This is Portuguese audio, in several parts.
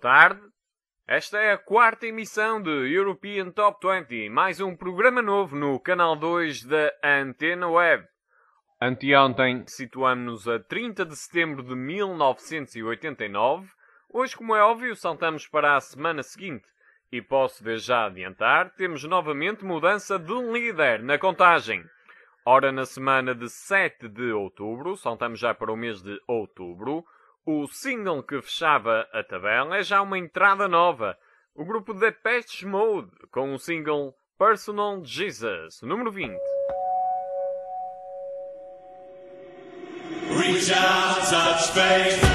tarde. Esta é a quarta emissão de European Top 20, mais um programa novo no canal 2 da Antena Web. Anteontem situamos-nos a 30 de setembro de 1989. Hoje, como é óbvio, saltamos para a semana seguinte. E posso desde já adiantar, temos novamente mudança de líder na contagem. Ora, na semana de 7 de outubro, saltamos já para o mês de outubro, o single que fechava a tabela é já uma entrada nova. O grupo Depeche Mode, com o single Personal Jesus, número 20. Reach out, touch faith.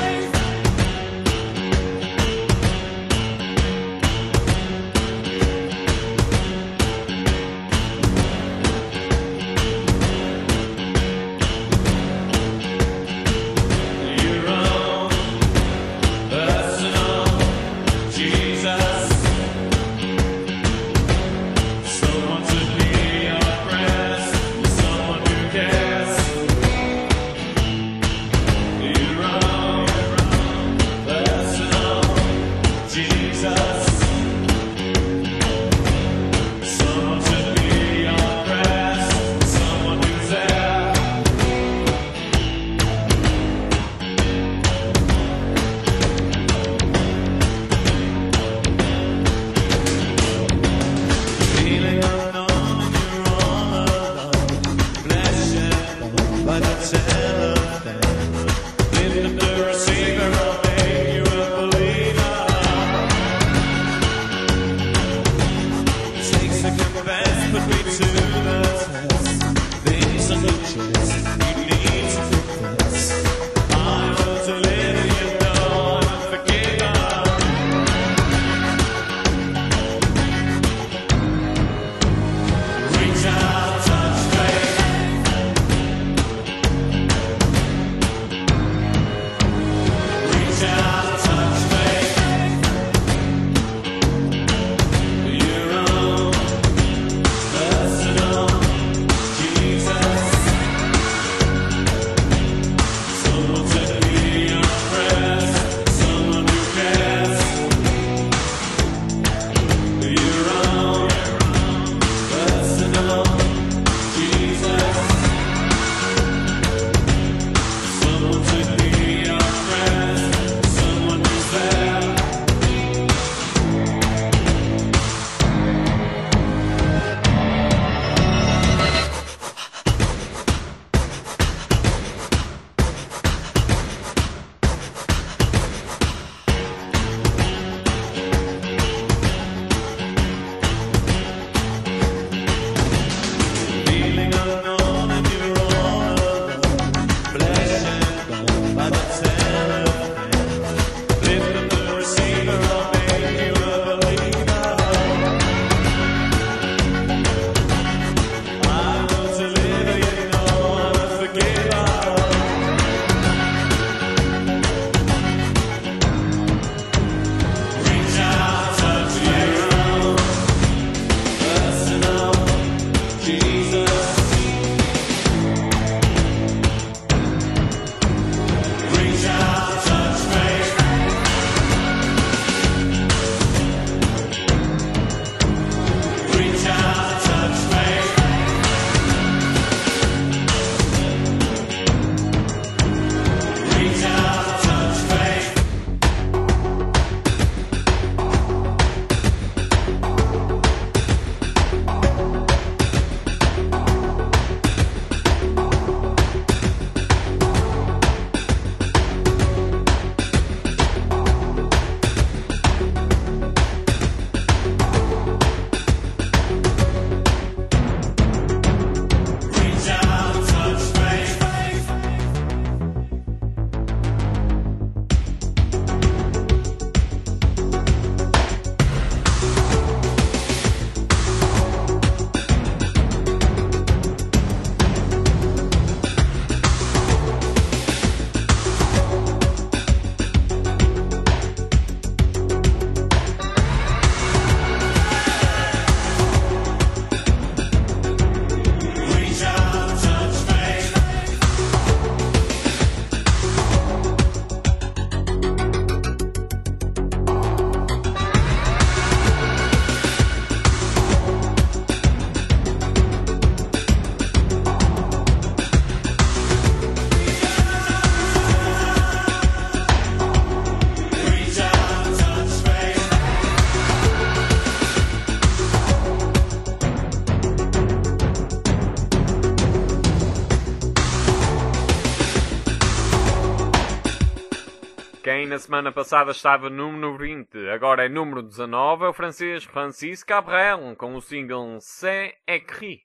na semana passada estava número 20, agora é número 19, é o francês Francis Cabrel, com o single C'est écrit.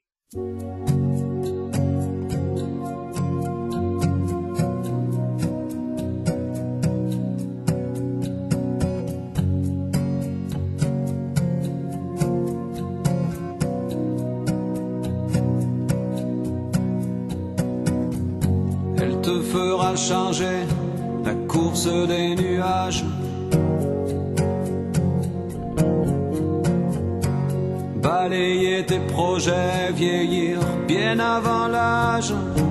Elle te fera changer la course des nuages. Balayer tes projets, vieillir bien avant l'âge.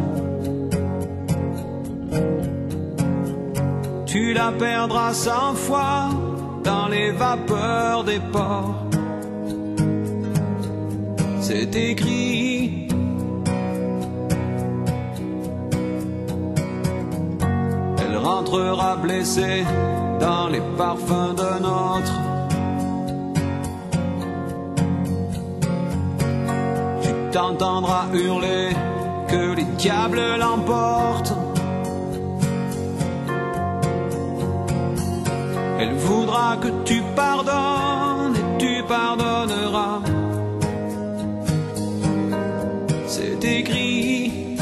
Tu la perdras 100 fois dans les vapeurs des ports. C'est écrit. Elle rentrera blessée dans les parfums d'un autre. Tu t'entendras hurler que les diables l'emportent. Elle voudra que tu pardonnes et tu pardonneras. C'est écrit.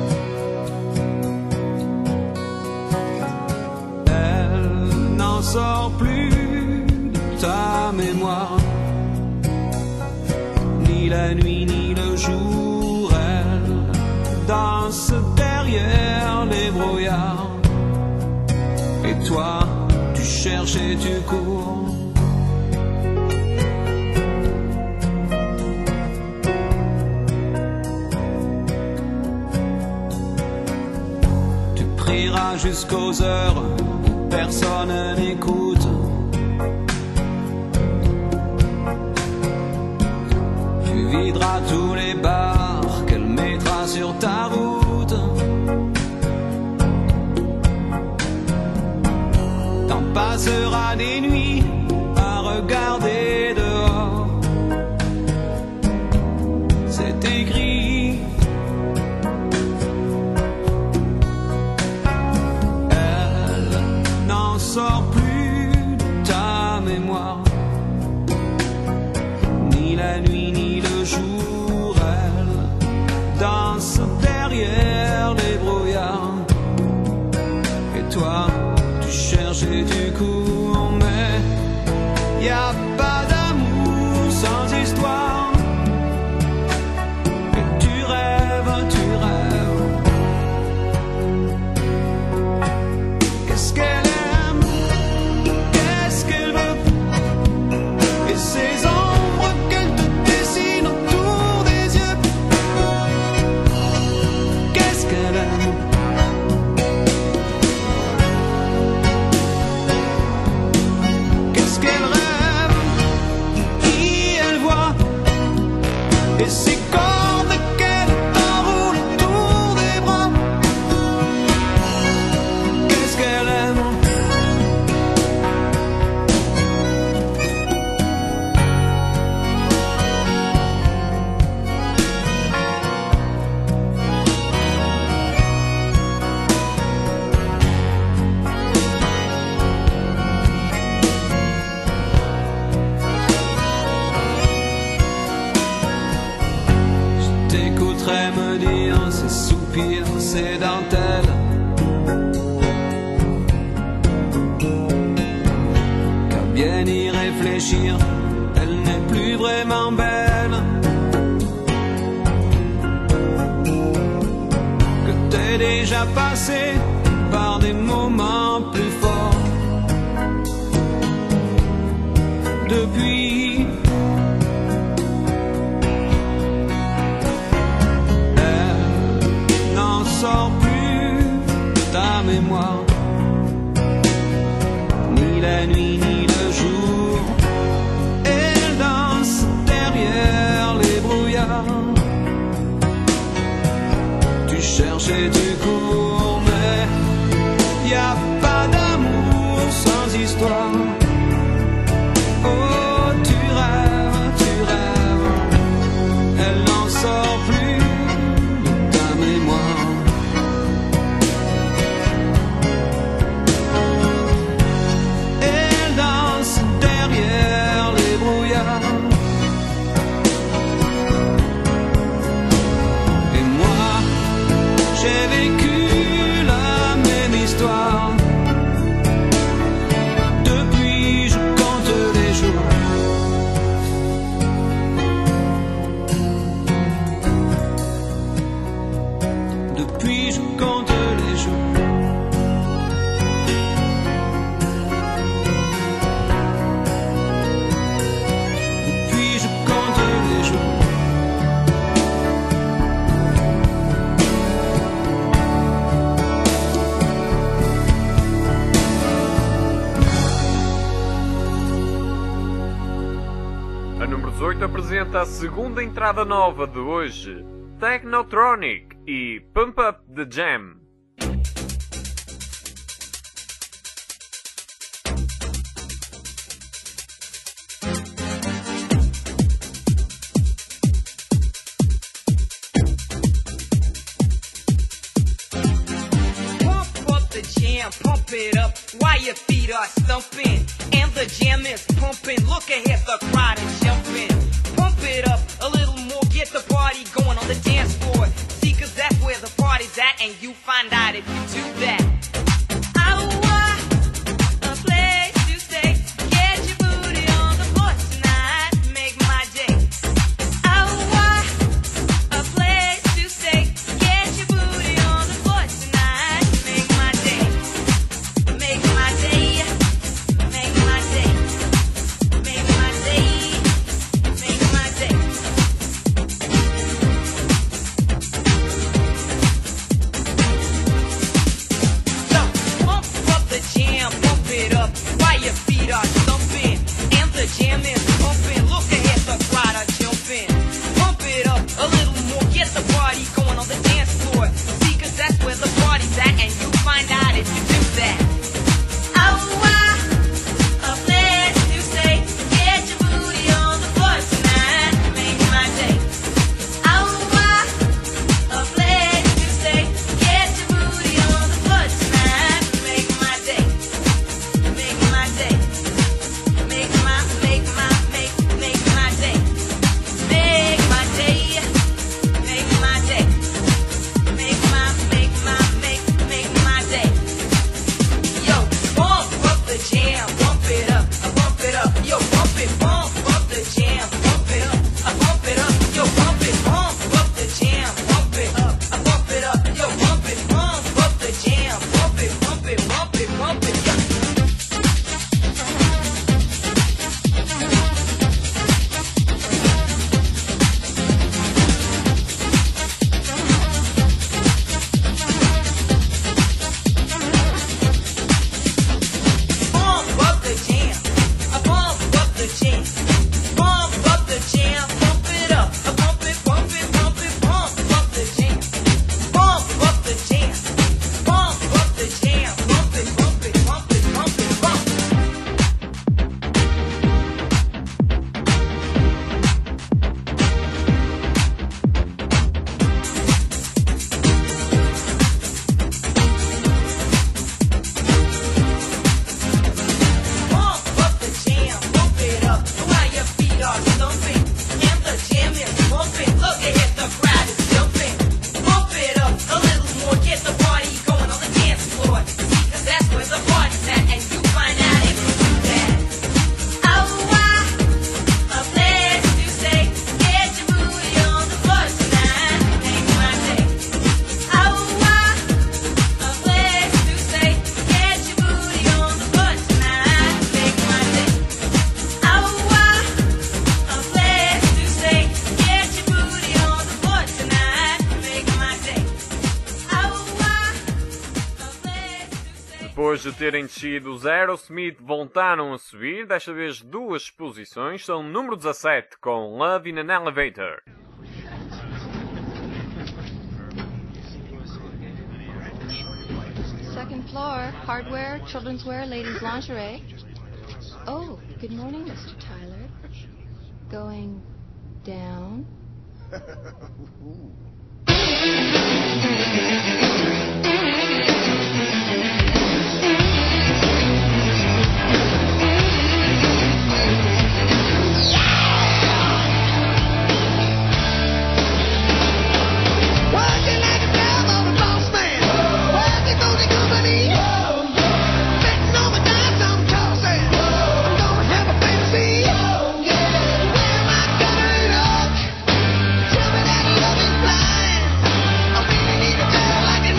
Elle n'en sort plus de ta mémoire. Ni la nuit ni le jour, elle danse derrière les brouillards. Et toi, tu cherches et tu cours. Tu prieras jusqu'aux heures où personne n'écoute. Tu videras tous les bars qu'elle mettra sur ta route. T'en passeras des nuits à regarder dehors. C'est écrit. Elle n'en sort plus de ta mémoire. Ni la nuit ni le jour, elle danse derrière les brouillards. Et toi, tu cherches et tu cours, mais y a pas d'amour sans histoire. Et tu rêves, tu rêves. Qu'est-ce qu'elle aime? Qu'est-ce qu'elle veut? Et ces ombres qu'elle te dessine autour des yeux. Qu'est-ce qu'elle aime? Qu'est-ce qu'elle rêve? Qui elle voit? Et ces cordes qu'elle t'enroule autour des bras. Qu'est-ce qu'elle aime? Je t'écouterai me dire ces soupirs, ces dentelles. Qu'à bien y réfléchir, elle n'est plus vraiment belle. Que t'es déjà passé par des moments plus forts. Depuis, elle n'en sort plus de ta mémoire. Ni la nuit ni le jour, elle danse derrière les brouillards. Tu cherches et tu cours, mais y a pas d'amour sans histoire. Oh, tu rêves, elle n'en sort plus de ta mémoire. apresenta a segunda entrada nova de hoje, Technotronic e Pump Up the Jam. Pump it up while your feet are stumping and the jam is pumping. Look ahead, the crowd is jumping. Pump it up a little more, get the party going on the dance floor. See, 'cause that's where the party's at, and you find out if you do that. I want a place to stay. Get your booty on the floor tonight, make my day. I want a place to stay. Get your booty on the floor tonight, make my day. Make my day, make my day, make my day, make my day. So pump up the jam, pump it up while your feet are thumping and the jam is pumping. Look ahead, the crowd are jumping. Pump it up a little more, get the party going on the dance floor. See, 'cause that's where the party's at, and you find out if you do that. I want a place to stay. Get your booty on the floor tonight, make my day. I want a place to stay. Get your booty on the floor tonight, make my day. Make my day. Make my day. Make my day. Make my day. Make my day. Make my day. Yo, pump up the jam, pump it up, pump it up. Yo, pump it, pump up the jam, pump it up, pump it up. Yo, pump it, pump up the jam, pump it up, pump it up. Yo, pump it, pump up the jam, pump it, pump it, pump it, pump it. Yeah. Pump up the jam, pump up the jam, pump up the jam, pump it up, pump it, pump it, pump it, pump up the jam, pump up the jam, pump up the jam, pump it, pump it, pump it, pump it, pump. Pump up the jam, pump it up while your feet are thumping and the jam is pumping. Look ahead, the crowd is jumping. Pump it up a little more, get the party going on the dance floor. See, 'cause that's where the party's at, and you find out if you do that. I want a place to stay. Get your booty on the floor tonight, make my day. I want a place to stay. Get your booty on the floor tonight, make my day. I want a place to stay. Get your booty on the floor tonight, make my day. I want a place to stay. Depois de terem descido, os Aerosmith voltaram a subir, desta vez 2 posições, são número 17 com Love in an Elevator. Second floor, hardware, children's wear, ladies' lingerie. Oh, good morning, Mr. Tyler. Going down? Working like a dove on a boss man. Working for the company. Betting on my dimes, I'm tossing. I'm gonna have a fantasy. Where am I gonna look? Tell me that love is blind. I really need a girl like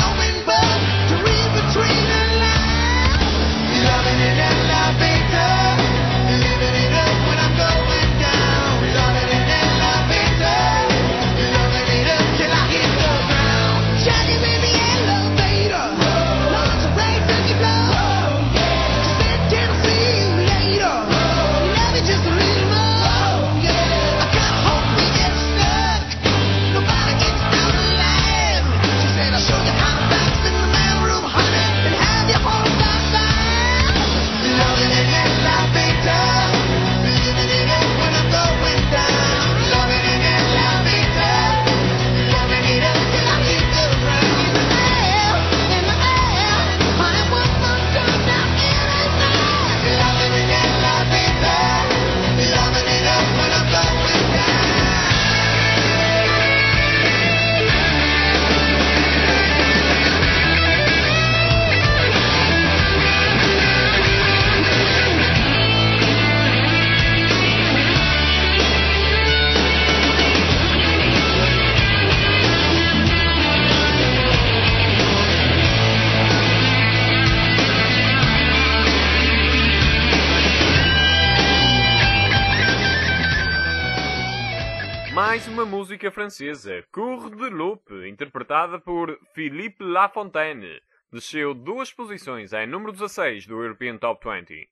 Mais uma música francesa, Cour de Loupe, interpretada por Philippe Lafontaine. Desceu 2 posições em número 16 do European Top 20.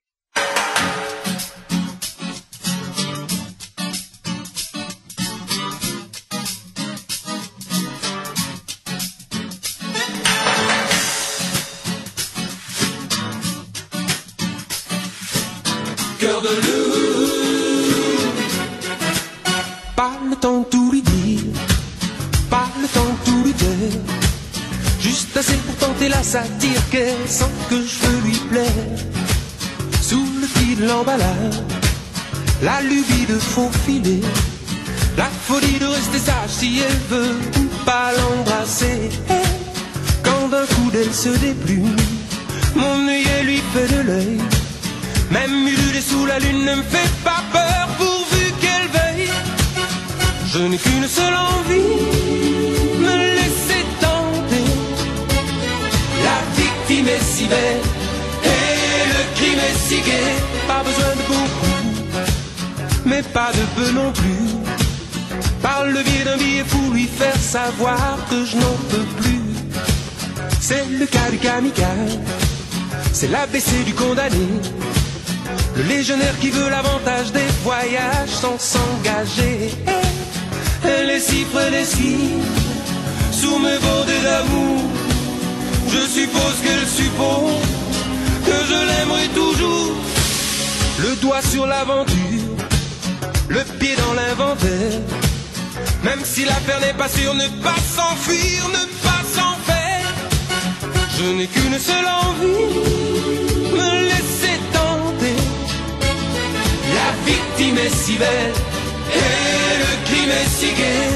Cœur de loup. Pas le temps de tout lui dire, pas le temps de tout lui dire. Juste assez pour tenter la satire qu'elle sent que je veux lui plaire. Sous le pli de l'emballage, la lubie de faufiler, la folie de rester sage si elle veut ou pas l'embrasser. Quand d'un coup d'elle se déplume, mon œil lui fait de l'œil. Même ululer sous la lune ne me fait pas peur pourvu qu'elle veille. Je n'ai qu'une seule envie, me laisser tenter. La victime est si belle et le crime est si gai. Pas besoin de beaucoup, mais pas de peu non plus. Par le biais d'un billet pour lui faire savoir que je n'en peux plus. C'est le cas du kamikaze, c'est l'ABC du condamné. Le légionnaire qui veut l'avantage des voyages sans s'engager. Elle est si prédécise, sous mes bordées d'amour. Je suppose qu'elle suppose que je l'aimerai toujours. Le doigt sur l'aventure, le pied dans l'inventaire. Même si l'affaire n'est pas sûre, ne pas s'enfuir, ne pas s'en faire. Je n'ai qu'une seule envie, me laisser tenter. La victime est si belle et le crime est si gai.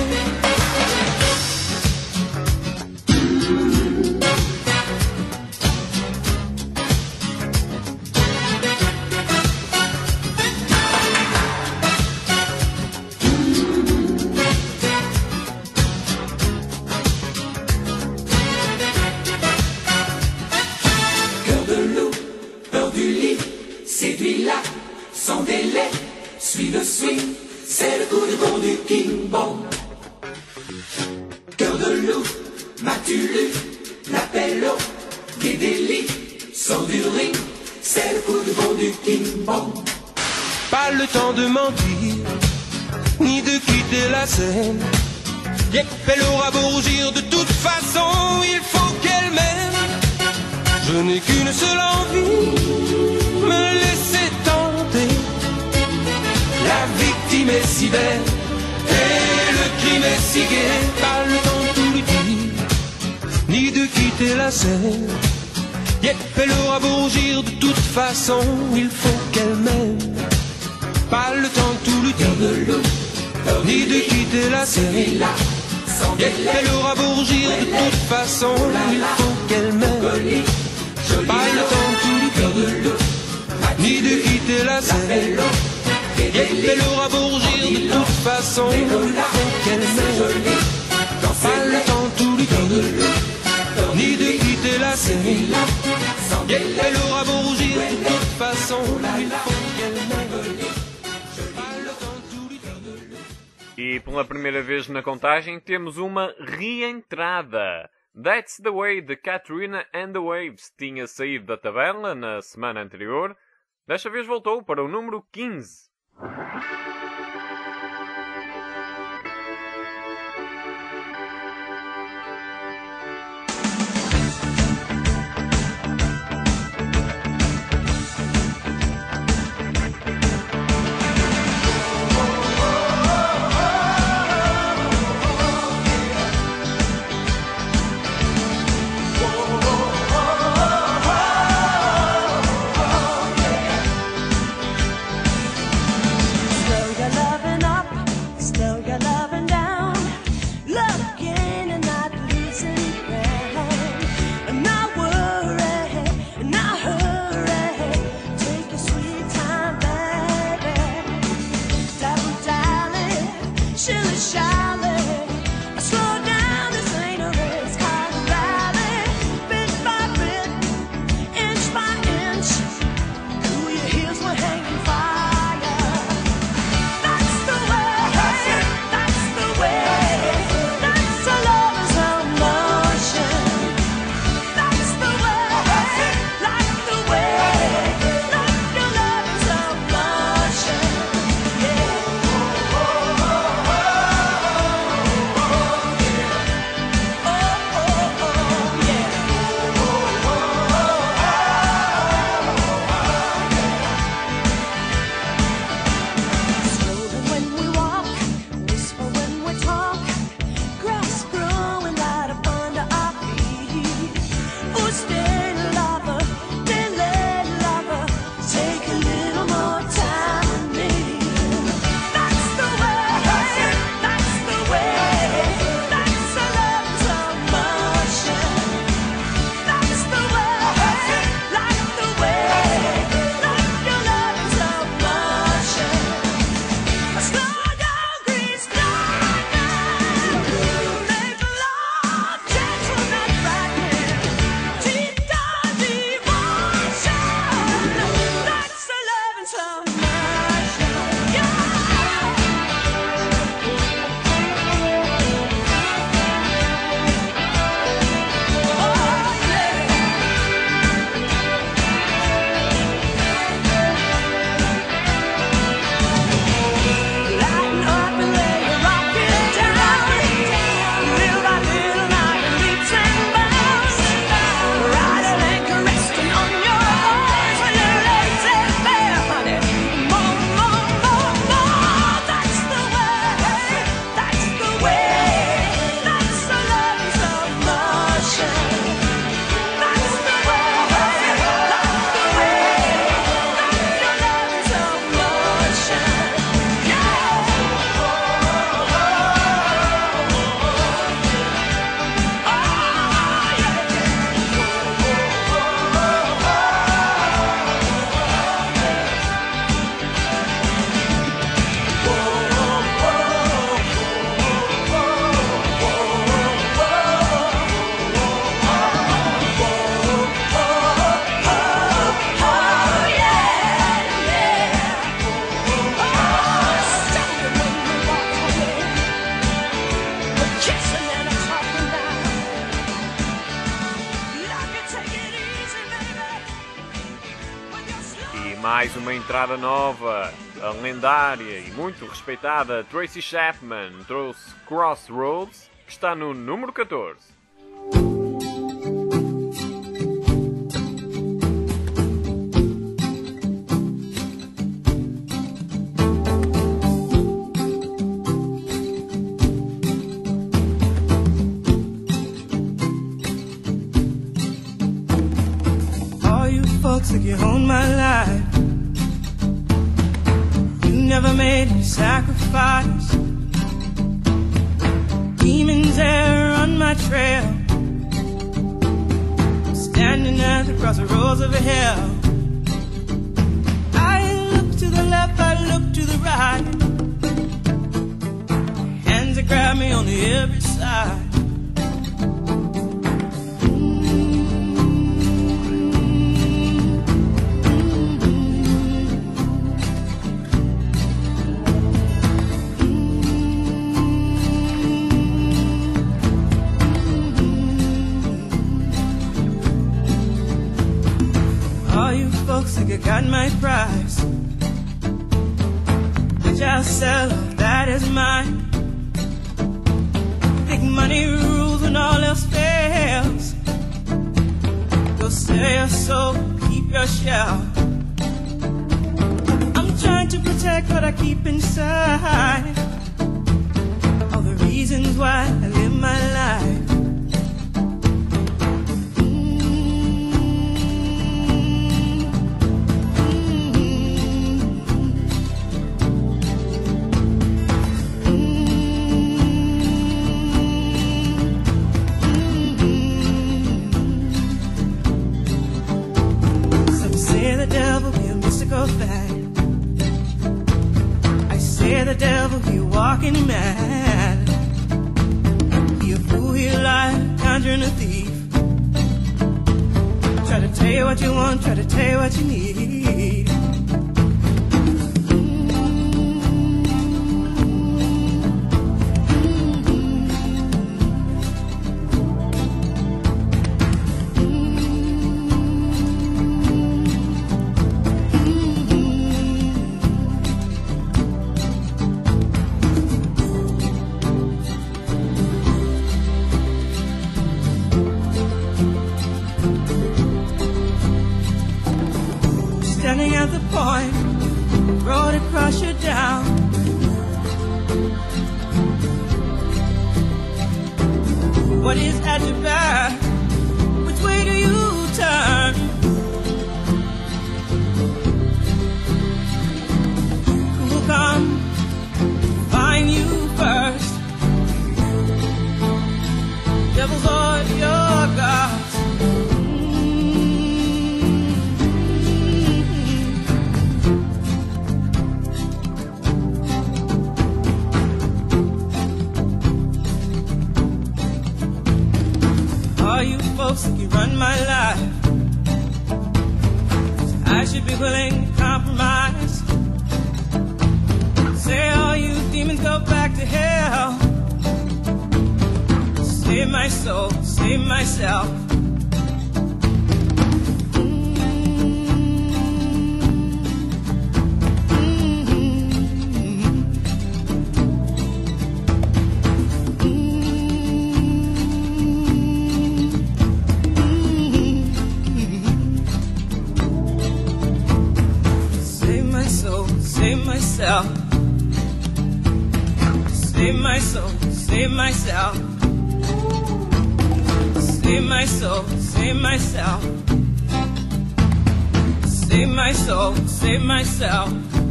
Cœur de loup, peur du lit, séduis-la sans délai, suis le swing, c'est le coup de bon du King Bong. Cœur de loup, m'as-tu lu l'appel au des délits, sors du ring, c'est le coup de bon du King Bong. Pas le temps de mentir, ni de quitter la scène. Yep, elle aura beau rougir, de toute façon, il faut qu'elle m'aime. Je n'ai qu'une seule envie, me laisser tenter. La victime est si belle et le crime est si gai. Pas le temps de tout lui dire, ni de quitter la scène. Yep, elle aura beau rougir, de toute façon, il faut qu'elle m'aime. Pas le temps de tout lui dire, ni de quitter la scène. Yep, elle aura beau rougir, de toute façon, il faut qu'elle m'aime. Pas le temps de tout lui dire, ni de quitter la scène. Elle aura beau rougir, de toute façon, il faut qu'elle m'aime. Pas le temps de tout lui dire, ni de quitter la scène. Elle aura beau rougir, de toute façon, il faut qu'elle m'aime. Pas le temps de tout lui dire. E pela primeira vez na contagem temos uma reentrada. That's the Way de Katrina and the Waves tinha saído da tabela na semana anterior. Desta vez voltou para o número 15. Hanging fire. That's the way. Mais uma entrada nova. A lendária e muito respeitada Tracy Chapman trouxe Crossroads, que está no número 14. Folks, like you own my life. You never made a sacrifice. Demons there on my trail, standing at the crossroads of hell. I look to the left, I look to the right. Hands that grab me on the every side. Folks think I got my prize, which I'll sell, that is mine. Think money rules when all else fails. Go sell your soul, keep your shell. I'm trying to protect what I keep inside, all the reasons why I live my life. I say the devil be walking mad. Be a fool, he a liar, conjuring a thief. Try to tell you what you want, try to tell you what you need. Standing at the point, road across you down. What is at your back? Which way do you turn? Who will come find you first? Devils or your gods? Folks think you run my life, I should be willing to compromise. Say all you demons go back to hell. Save my soul, save myself. Save myself. Save my soul, save myself. Save my soul, save myself. Save my soul, save myself.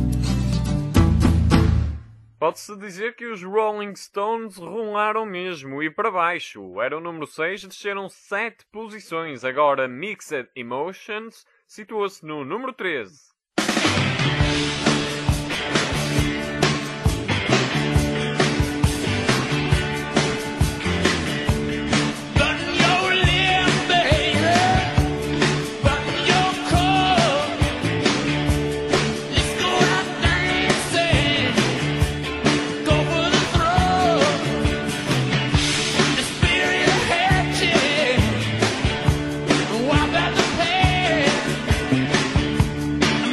Pode-se dizer que os Rolling Stones rolaram mesmo e para baixo. Era o número 6, desceram 7 posições. Agora Mixed Emotions situa-se no número 13. Wipe out the pain.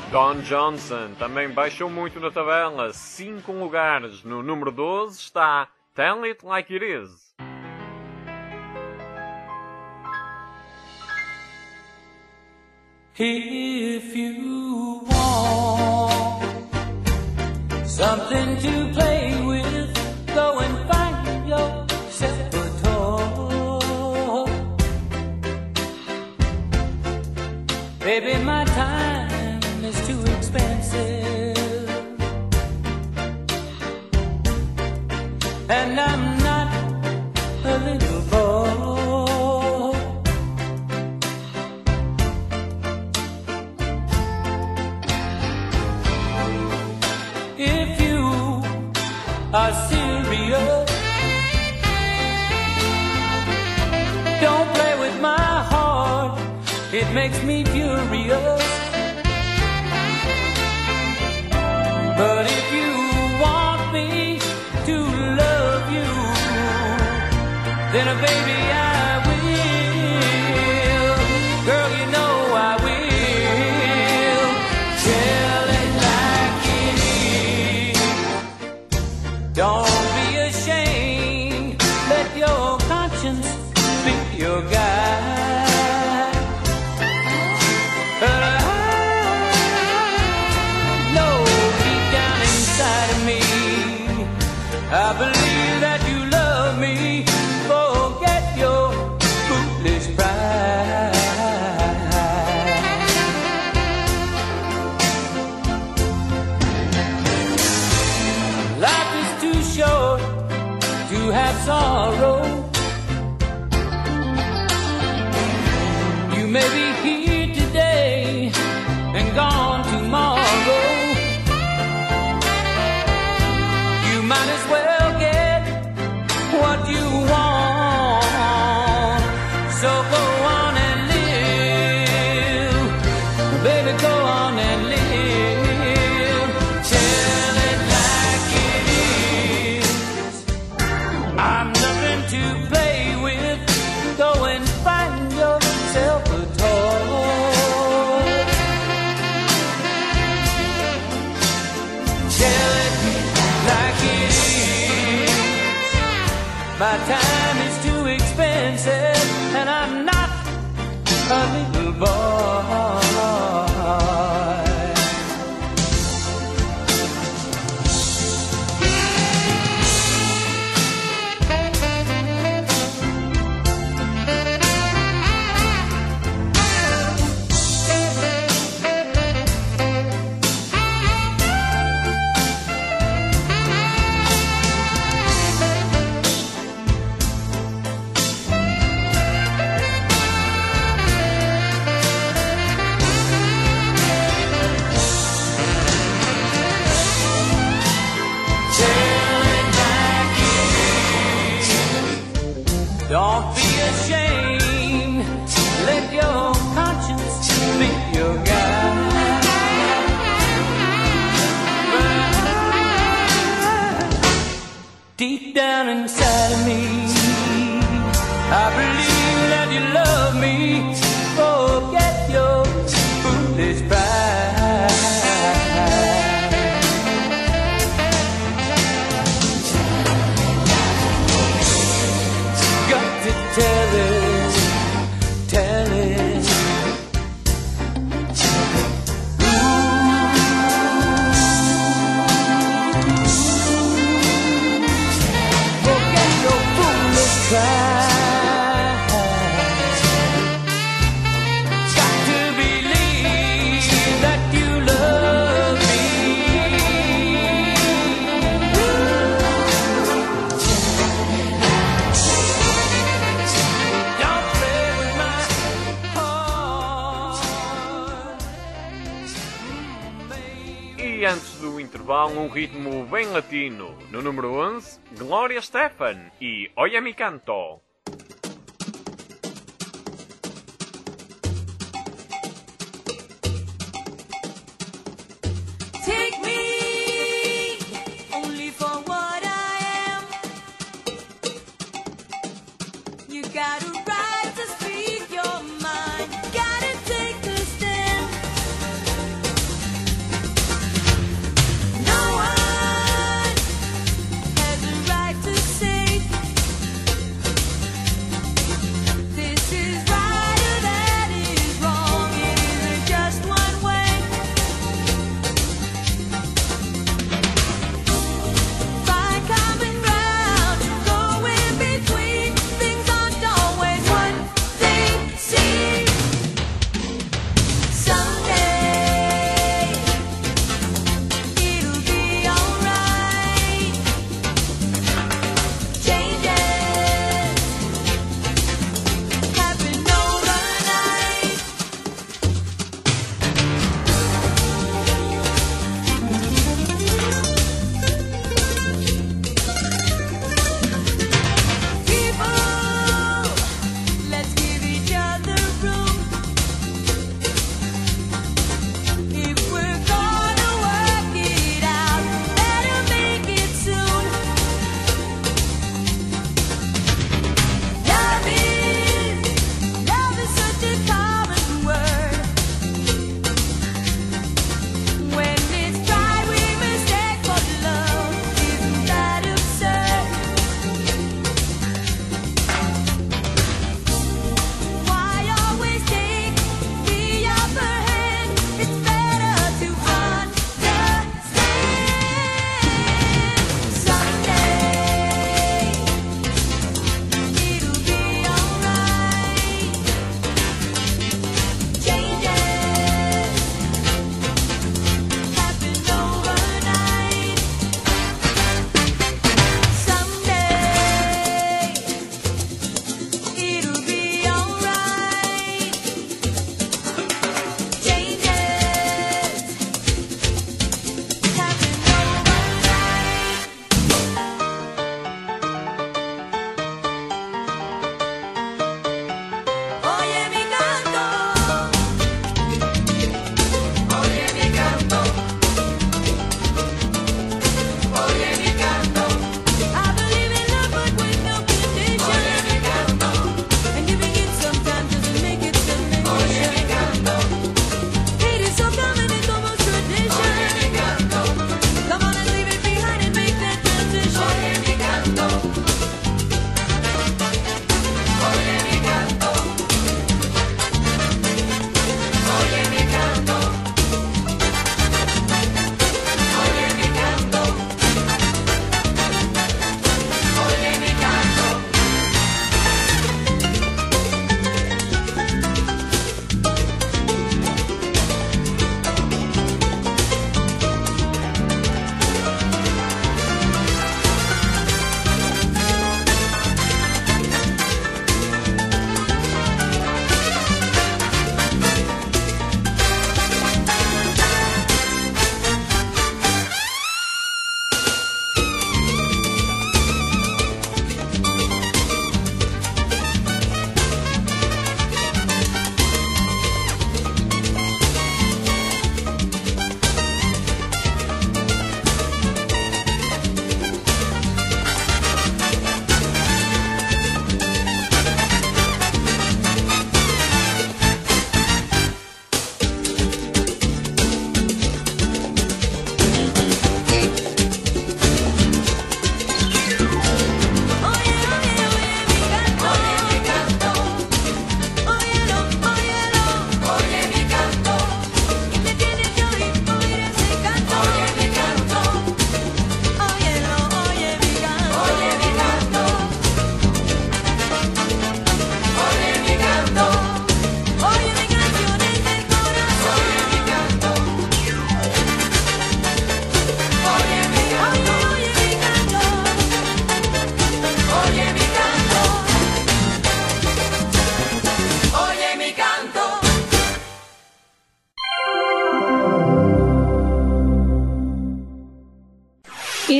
Don Johnson também baixou muito na tabela, 5 lugares. No número 12 está Tell It Like It Is. If you want something to play with, go and find yourself a toy. Baby, my time is too expensive, and I'm not a little boy. If you are serious, don't play with my heart, it makes me furious. But if you want me to love you, then baby I will. Girl, you know I will. Tell it like it is. Don't be ashamed, let your conscience be your guide. But I know deep down inside of me, I believe that you love me. Forget your foolish pride. Life is too short to have sorrow. You may be here today and gone tomorrow. You might as well get what you want. So go on and live, baby, go on and live. Tell it like it is. I'm nothing to play with. Go and find yourself a toy. Tell it like it is. My time is too expensive, and I'm not a little boy. Don't be ashamed, let your conscience be your guide. But deep down inside of me, I believe that you love me. Forget your foolish pride. Got to tell it, tell it. Forget your foolish pride. Got to believe that you love me. Don't play with my heart, baby. E antes do intervalo, um ritmo bem latino. No número 11, Gloria Estefan e Oye Mi Canto. Take me only for what I am. You got a right to speak your mind. Gotta take a stand.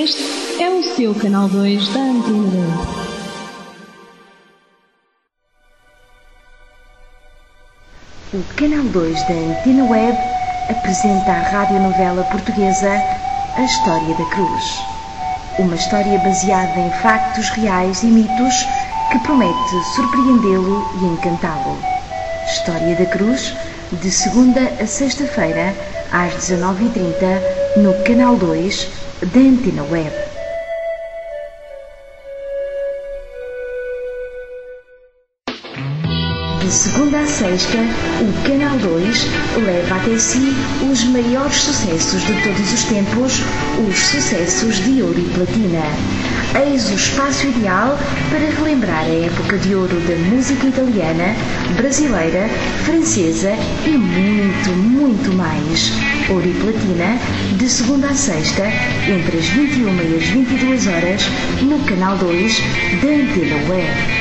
Este é o seu canal 2 da Antena 2. O Canal 2 da Antena Web apresenta à radionovela portuguesa A História da Cruz. Uma história baseada em factos reais e mitos que promete surpreendê-lo e encantá-lo. História da Cruz, de segunda a sexta-feira, às 19h30, no Canal 2 da Antena Web. De segunda a sexta, o Canal 2 leva até si os maiores sucessos de todos os tempos, os sucessos de ouro e platina. Eis o espaço ideal para relembrar a época de ouro da música italiana, brasileira, francesa e muito, muito mais. Ouro e platina, de segunda a sexta, entre as 21 e as 22 horas, no Canal 2 da Antena Web.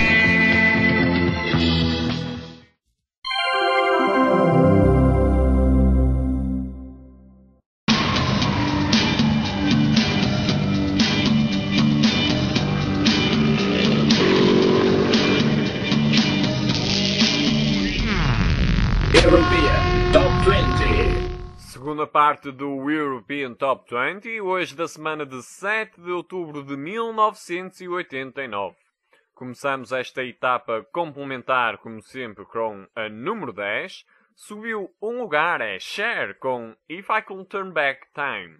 European Top 20. Segunda parte do European Top 20, hoje da semana de 7 de outubro de 1989. Começamos esta etapa complementar, como sempre, com a número 10. Subiu um lugar, é Cher, com If I Could Turn Back Time.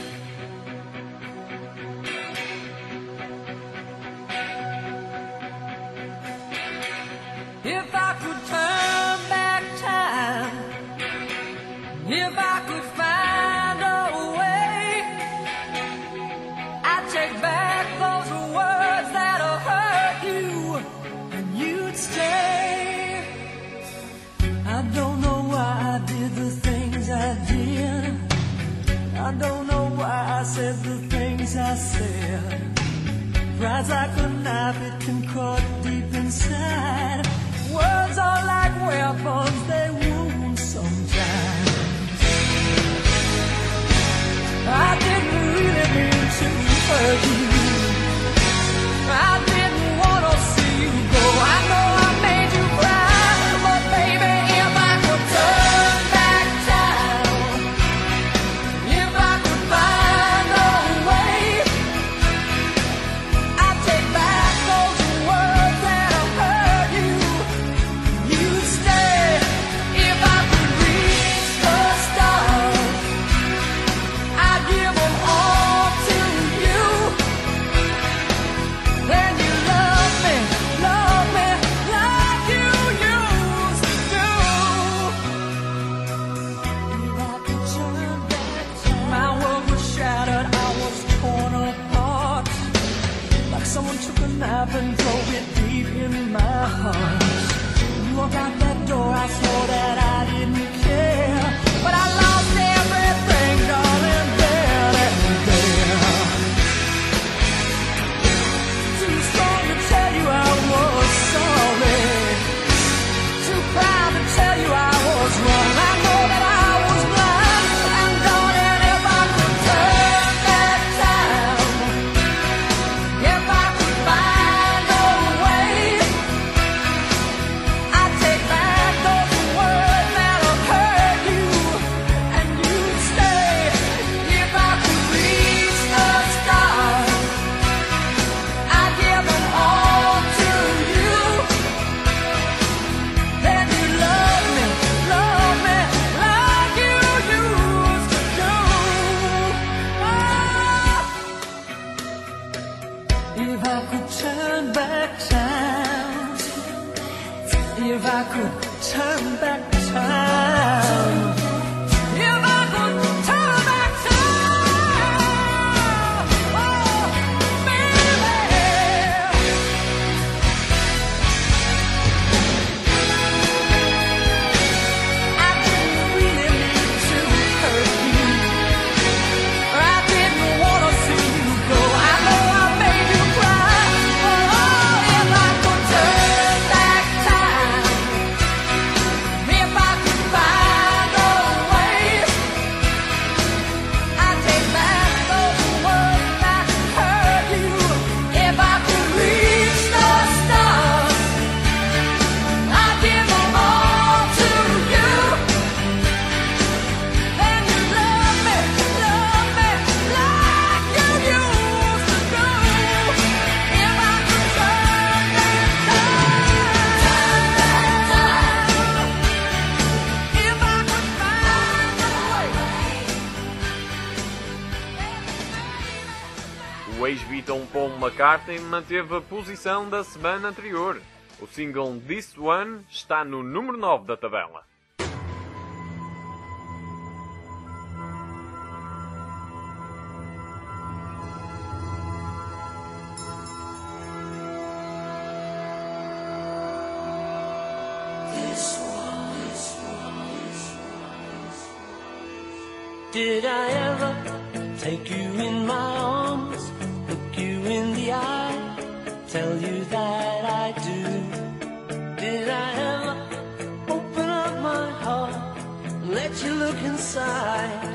If I could turn back time, if I could find a way, I'd take back those words that hurt you, and you'd stay. I don't know why I did the things I did. I don't know why I said the things I said. Pride's like a knife, it can cut deep inside. Words are like weapons, they wound sometimes. I didn't really mean to hurt you. I didn't want to see you go. I know I made you cry, but baby, if I could turn back time, if I could find a way, I'd take back those words that hurt you. You'd stay. If I could reach the stars, I'd give them all to you. Then you love me like you used to do. If I could turn back time, my world was shattered, I was torn apart. Like someone took a knife and drove it deep in my heart. You walk out that door, I swore that I didn't care, but I lost everything, darling, there and there. Too strong to tell you I was sorry, too proud to tell you I was wrong. I know that I was blind, and darling, if I could turn back time, if I could find a way, I'd take back those words O ex-Beatle Paul McCartney manteve a posição da semana anterior. O single This One está no número 9 da tabela. Did I ever take you in my arms, look you in the eye, tell you that I do? Did I ever open up my heart and let you look inside?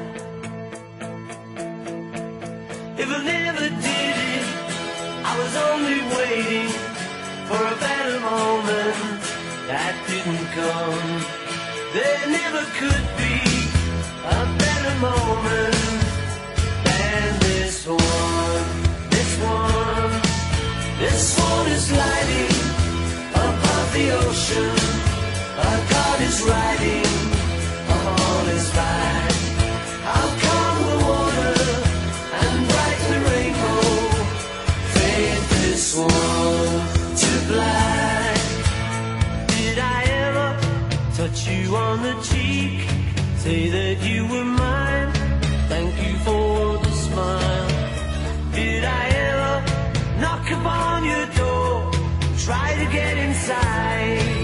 If I never did it, I was only waiting for a better moment that didn't come. There never could be a better moment than this one. This one, this one is lighting above the ocean. A God is riding on his back. How come the water and brighten the rainbow fade this one to black? Did I ever touch you on the cheek? Say that you were mine, thank you for the smile. Did I ever knock upon your door, try to get inside?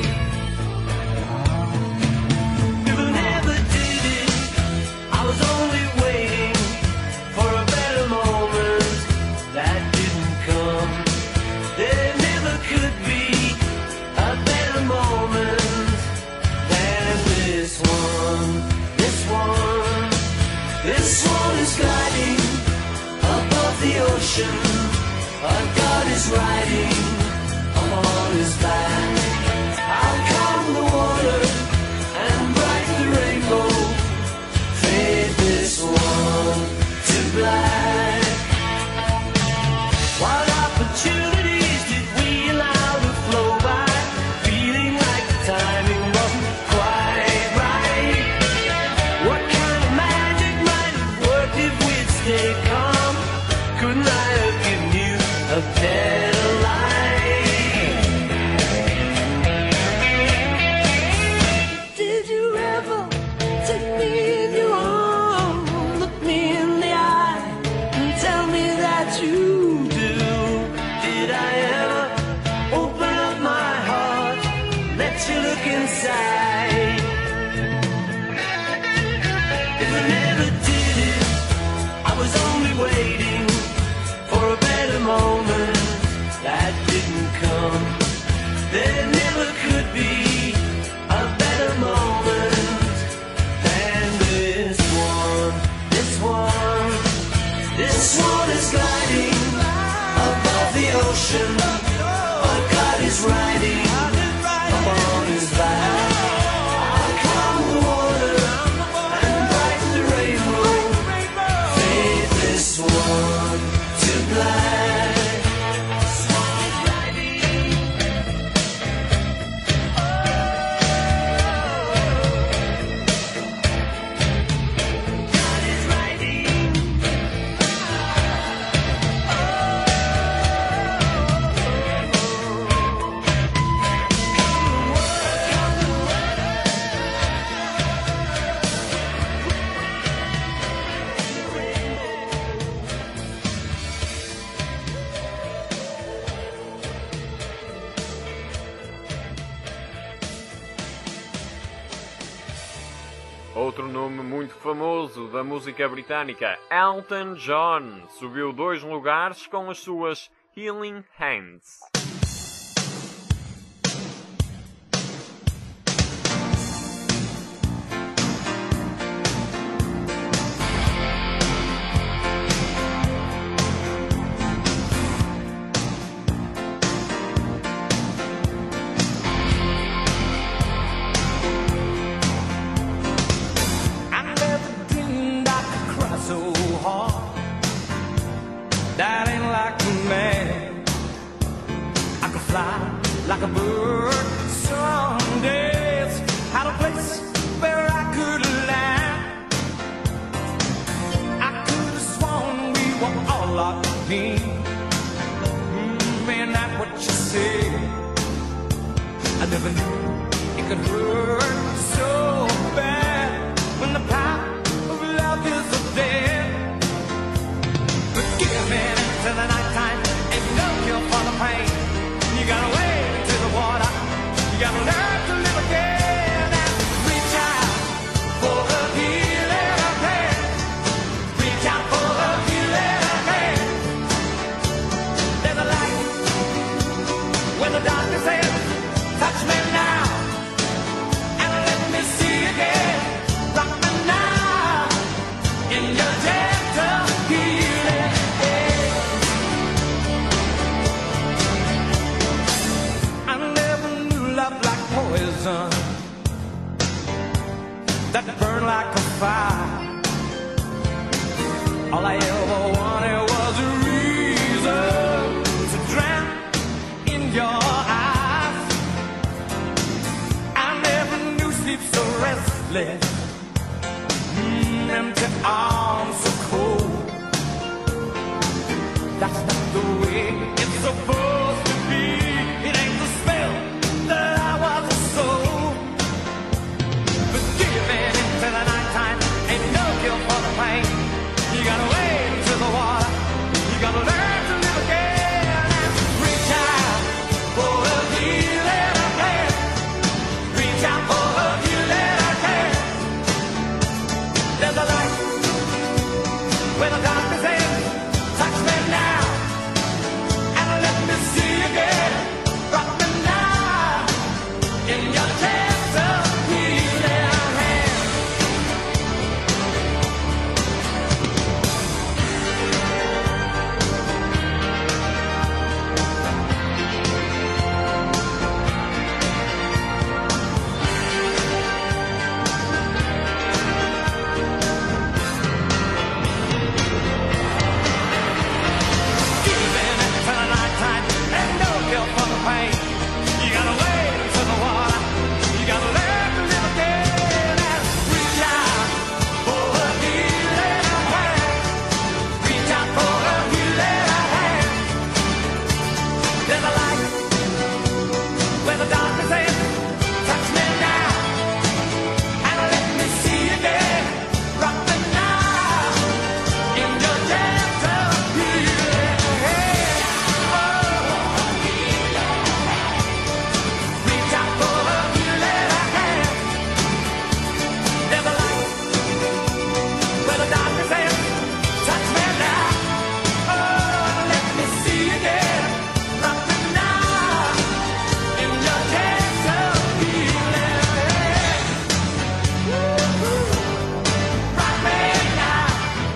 If I never did it, I was only waiting for a better moment that didn't come. There never could be a better moment than this one. This one is gliding above the ocean. A God is riding on his back. How come the water and bright the rainbow fade this one to black? What opportunities did we allow to flow by, feeling like the timing wasn't quite right? What kind of magic might have worked if we'd stay calm? Couldn't I have given you a better life? Did you ever take me in your arms, look me in the eye, and tell me that you do? Did I ever open up my heart, let you look inside? If I never did it, I was only waiting for a better moment that didn't come. There never could be a better moment than this one. This one, this one is gliding above the ocean. A God is riding upon his back. How come the water and brighten the rainbow fade this one to black? God is riding. Outro nome muito famoso da música britânica, Elton John, subiu 2 lugares com as suas Healing Hands. I never dreamed I could cry so hard. That ain't like a man. I could fly like a bird. Some days had a place where I could land. I could have sworn we were all locked me. Man, that's what you say. I never knew it could hurt so bad when the power of love is so dead. But giving into the nighttime ain't no cure for the pain. You gotta wade into the water. You gotta learn to live again and reach out for a healing hand. Reach out for a healing hand. There's a light when the darkness ends. Touch me now and let me see again. Rock me now in your gentle healing hand. I never knew love like poison that burned like a fire. All I ever wanted was a reason to drown in your eyes. I never knew sleep so restless, empty arms so cold. That's not the way it's supposed to be. It ain't the spell that I was sold. But giving into the nighttime ain't no cure for the pain. You gotta wade into the water. You gotta learn to live again and reach out for a healing hand. Reach out for a healing hand. There's a light where the darkness ends. Touch me now and let me see again. Rock me now in your gentle healing hand. Giving into the nighttime and no cure for the pain. You gotta wade into the water. You gotta learn to live again and reach out for a healing hand. Reach out for a healing hand. There's a light where the darkness ends. Touch me now and let me see again. Rock me now in your gentle healing hand. Reach out for a healing hand. There's a light where the darkness ends. Touch me now. Oh, let me see again. Rock me now in your gentle healing hand. Rock me now.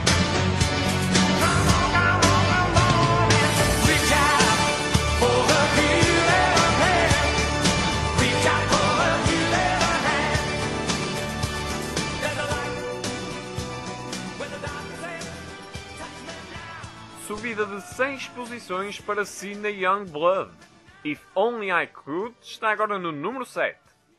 Come on, come on, come on. Reach out for a healing hand. Reach out for a healing hand. There's a light where the darkness ends. Touch me now. Subida de 6 posições para Cena Youngblood. If Only I Could está agora no número 7.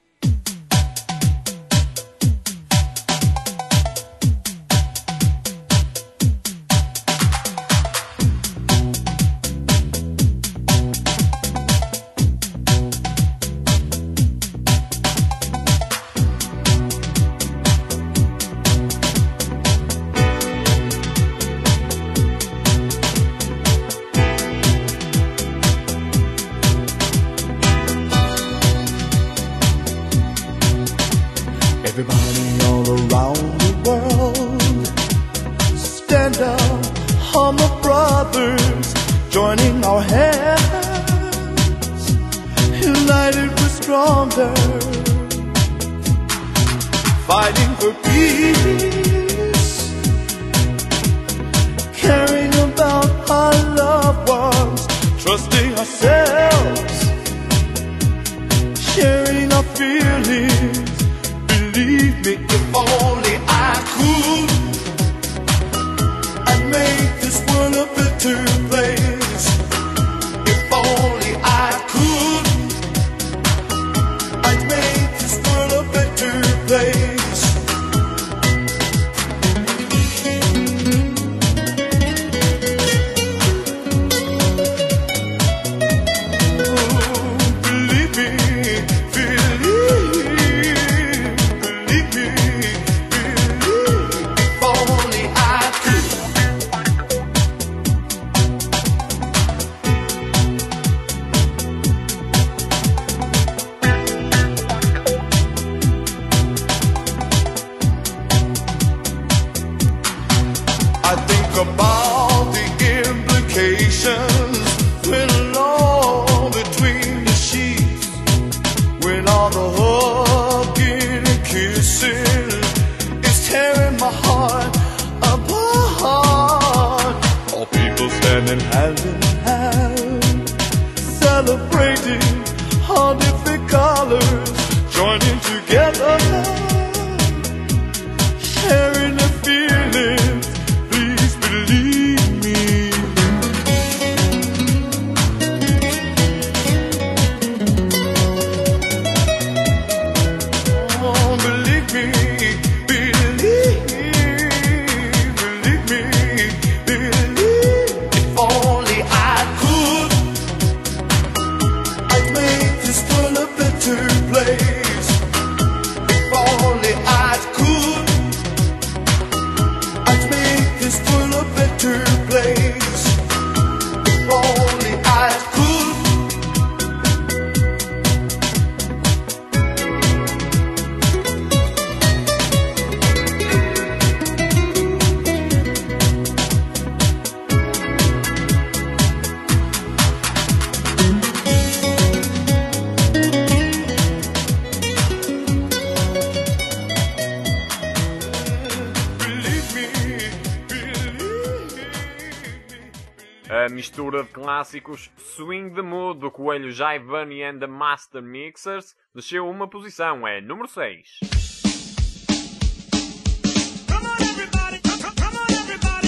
Everybody all around the world, stand up, all my brothers, joining our hands, united we're stronger, fighting for peace, caring about our loved ones, trusting ourselves, sharing our feelings. Believe me, if only I could, I'd make this world a better place. If only I could, I'd make this world a better place. about the implications when alone between the sheets, when all the hugging and kissing is tearing my heart apart. All people standing hand in hand, celebrating all different colors, joining together, sharing the feelings. Please believe me. Oh, believe me, believe me, believe. If only I could, I'd make this world a better place. If only I could, I'd make this world a better place. If only I could. A mistura de clássicos Swing the Mood do Coelho Jaivani and the Master Mixers desceu uma posição, é número 6. Come on, everybody. Come on, everybody.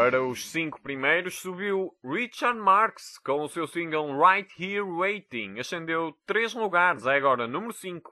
Para os 5 primeiros subiu Richard Marx com o seu single Right Here Waiting. Ascendeu 3 lugares, é agora número 5.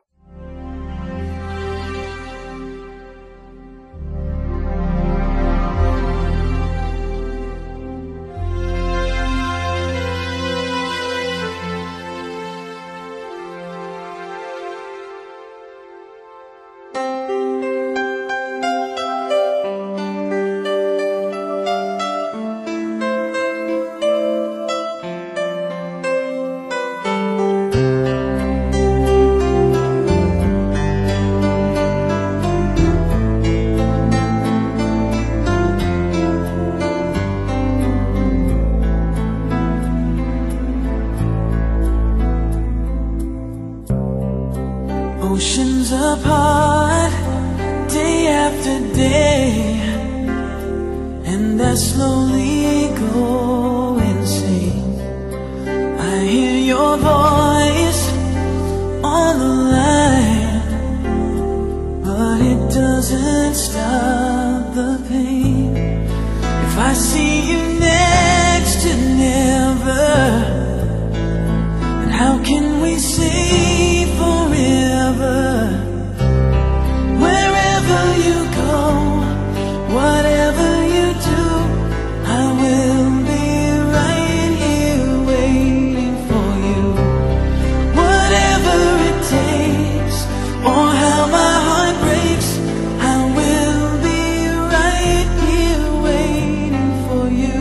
Oceans apart, day after day, and I slowly go insane. I hear your voice on the line, but it doesn't stop the pain. If I see you next to never, then how can we say forever? Wherever you go, whatever you do, I will be right here waiting for you. Whatever it takes, or how my heart breaks, I will be right here waiting for you.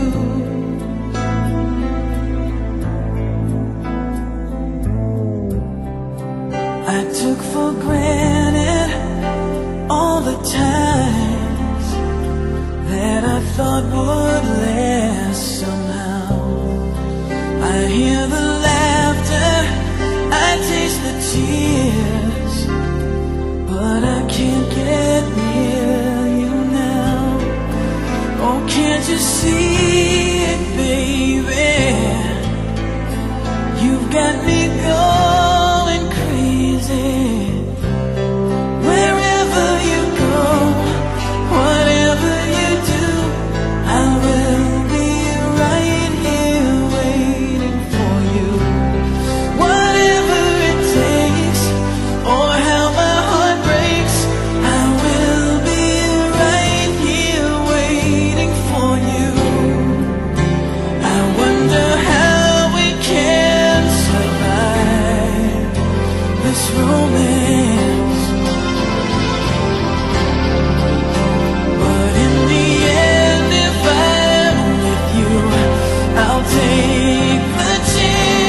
I took for granted all the times that I thought would last somehow. I hear the laughter, I taste the tears, but I can't get near you now. Oh, can't you see it, baby? You've got me going crazy. Wherever you go, whatever you do, I will be right here waiting for you. Whatever it takes, or how my heart breaks, I will be right here waiting for you. I wonder how we can survive this romance, but in the end, if I'm with you, I'll take the chance.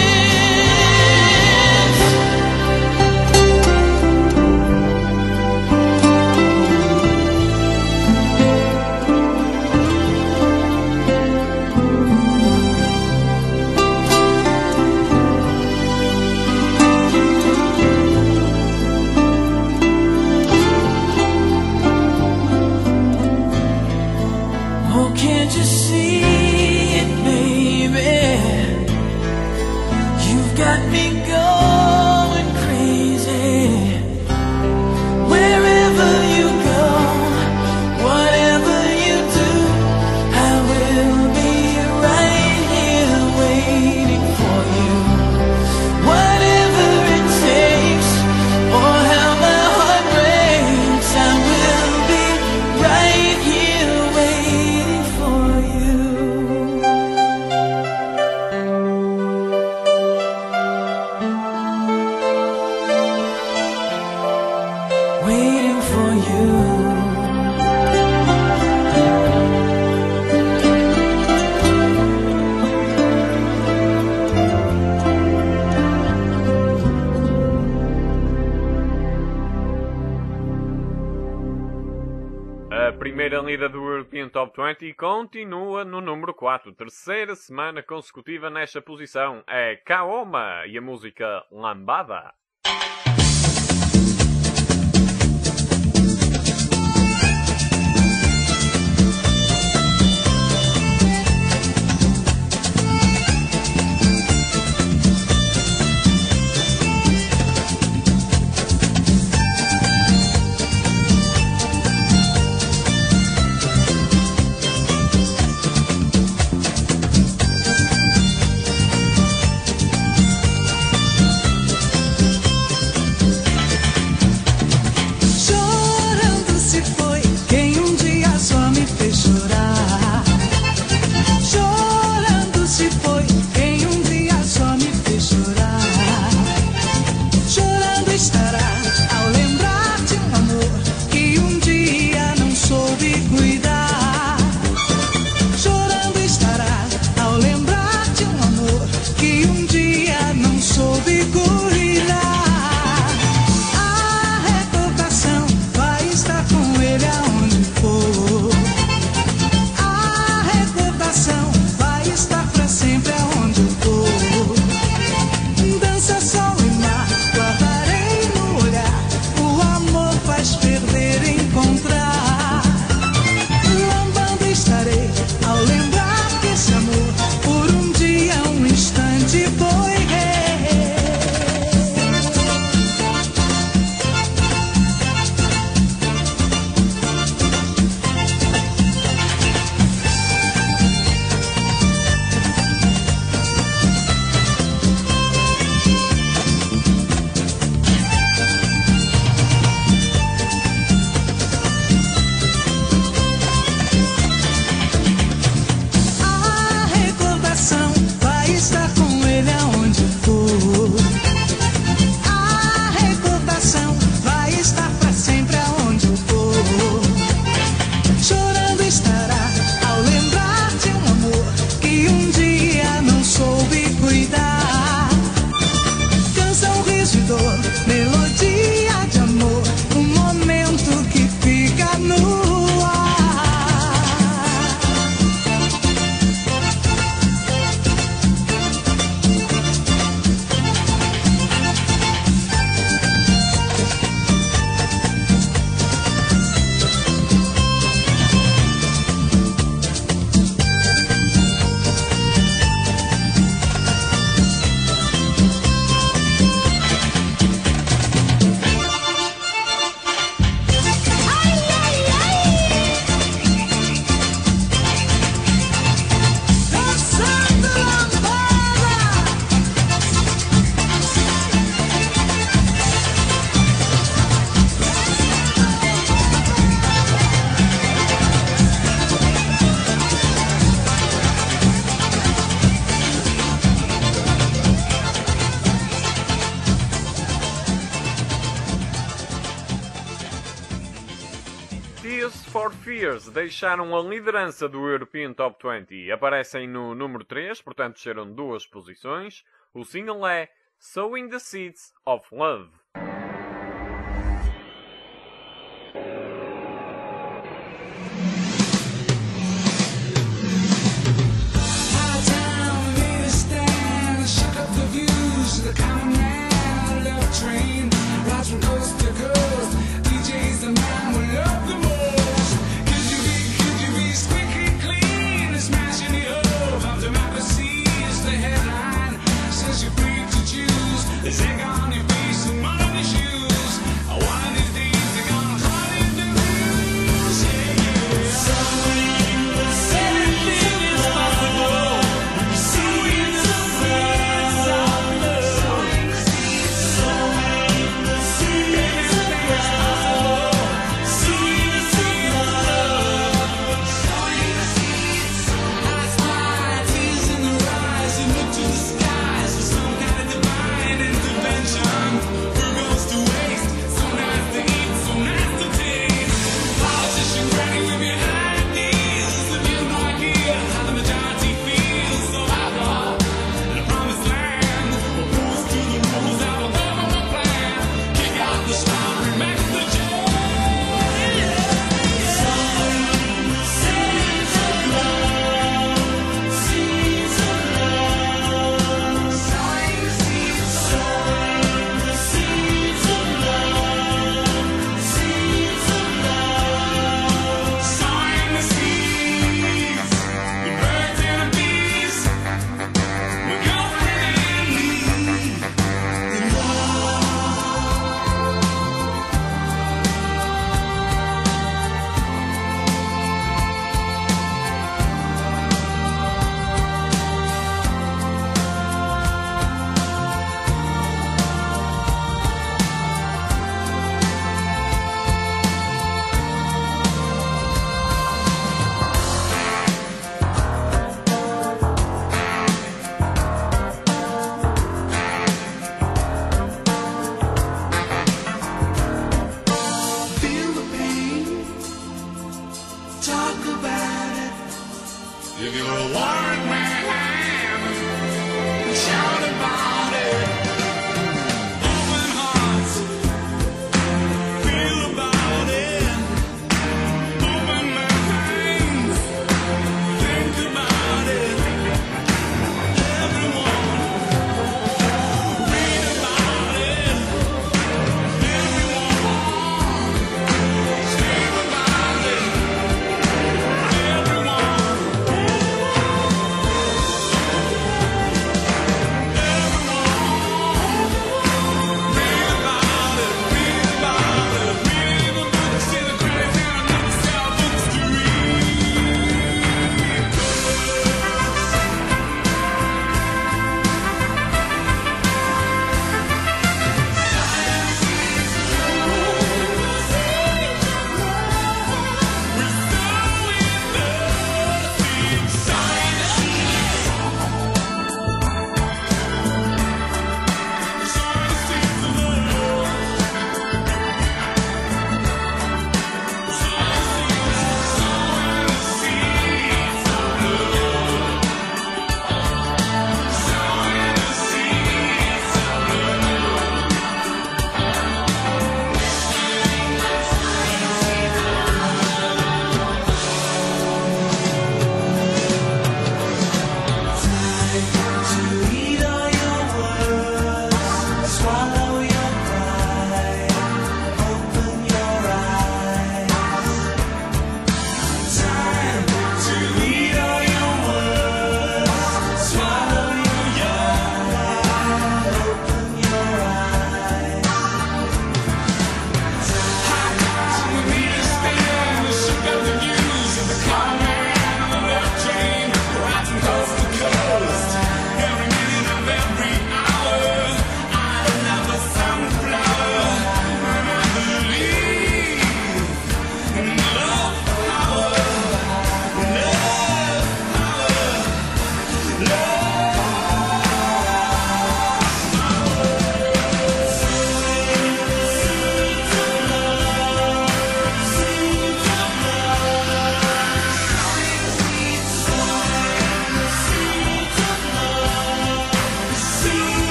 Oh, can't you see it, baby? You've got me going crazy. Wherever you go, whatever you do, I will be right here waiting for you. Whatever it takes, or how my heart breaks, I will be right here waiting for you. Waiting for you. A primeira lida do European Top 20 continua no número 4. Terceira semana consecutiva nesta posição é Kaoma e a música Lambada. Fears deixaram a liderança do European Top 20. Aparecem no número 3, portanto desceram 2 posições. O single é Sowing the Seeds of Love.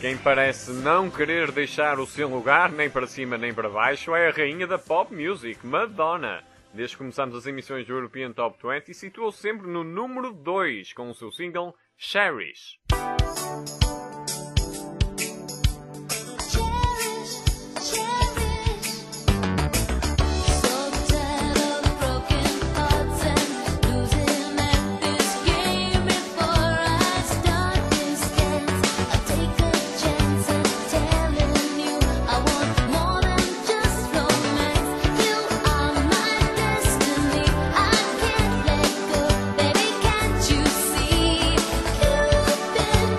Quem parece não querer deixar o seu lugar, nem para cima nem para baixo, é a rainha da pop music, Madonna. Desde que começamos as emissões do European Top 20, situou-se sempre no número 2 com o seu single Cherish. Baby, can't you see? You've been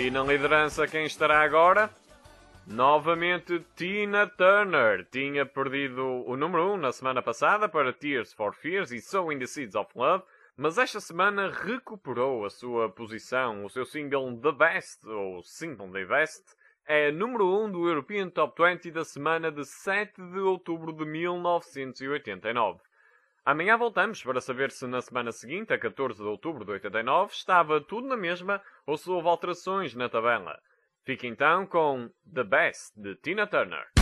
E na liderança quem estará agora? Novamente Tina Turner. Tinha perdido o número 1 na semana passada para Tears for Fears e Sowing the Seeds of Love, mas esta semana recuperou a sua posição. O seu single The Best, ou Simply the Best, é número 1 do European Top 20 da semana de 7 de outubro de 1989. Amanhã voltamos para saber se na semana seguinte, a 14 de outubro de 89, estava tudo na mesma ou se houve alterações na tabela. Fique então com The Best, de Tina Turner.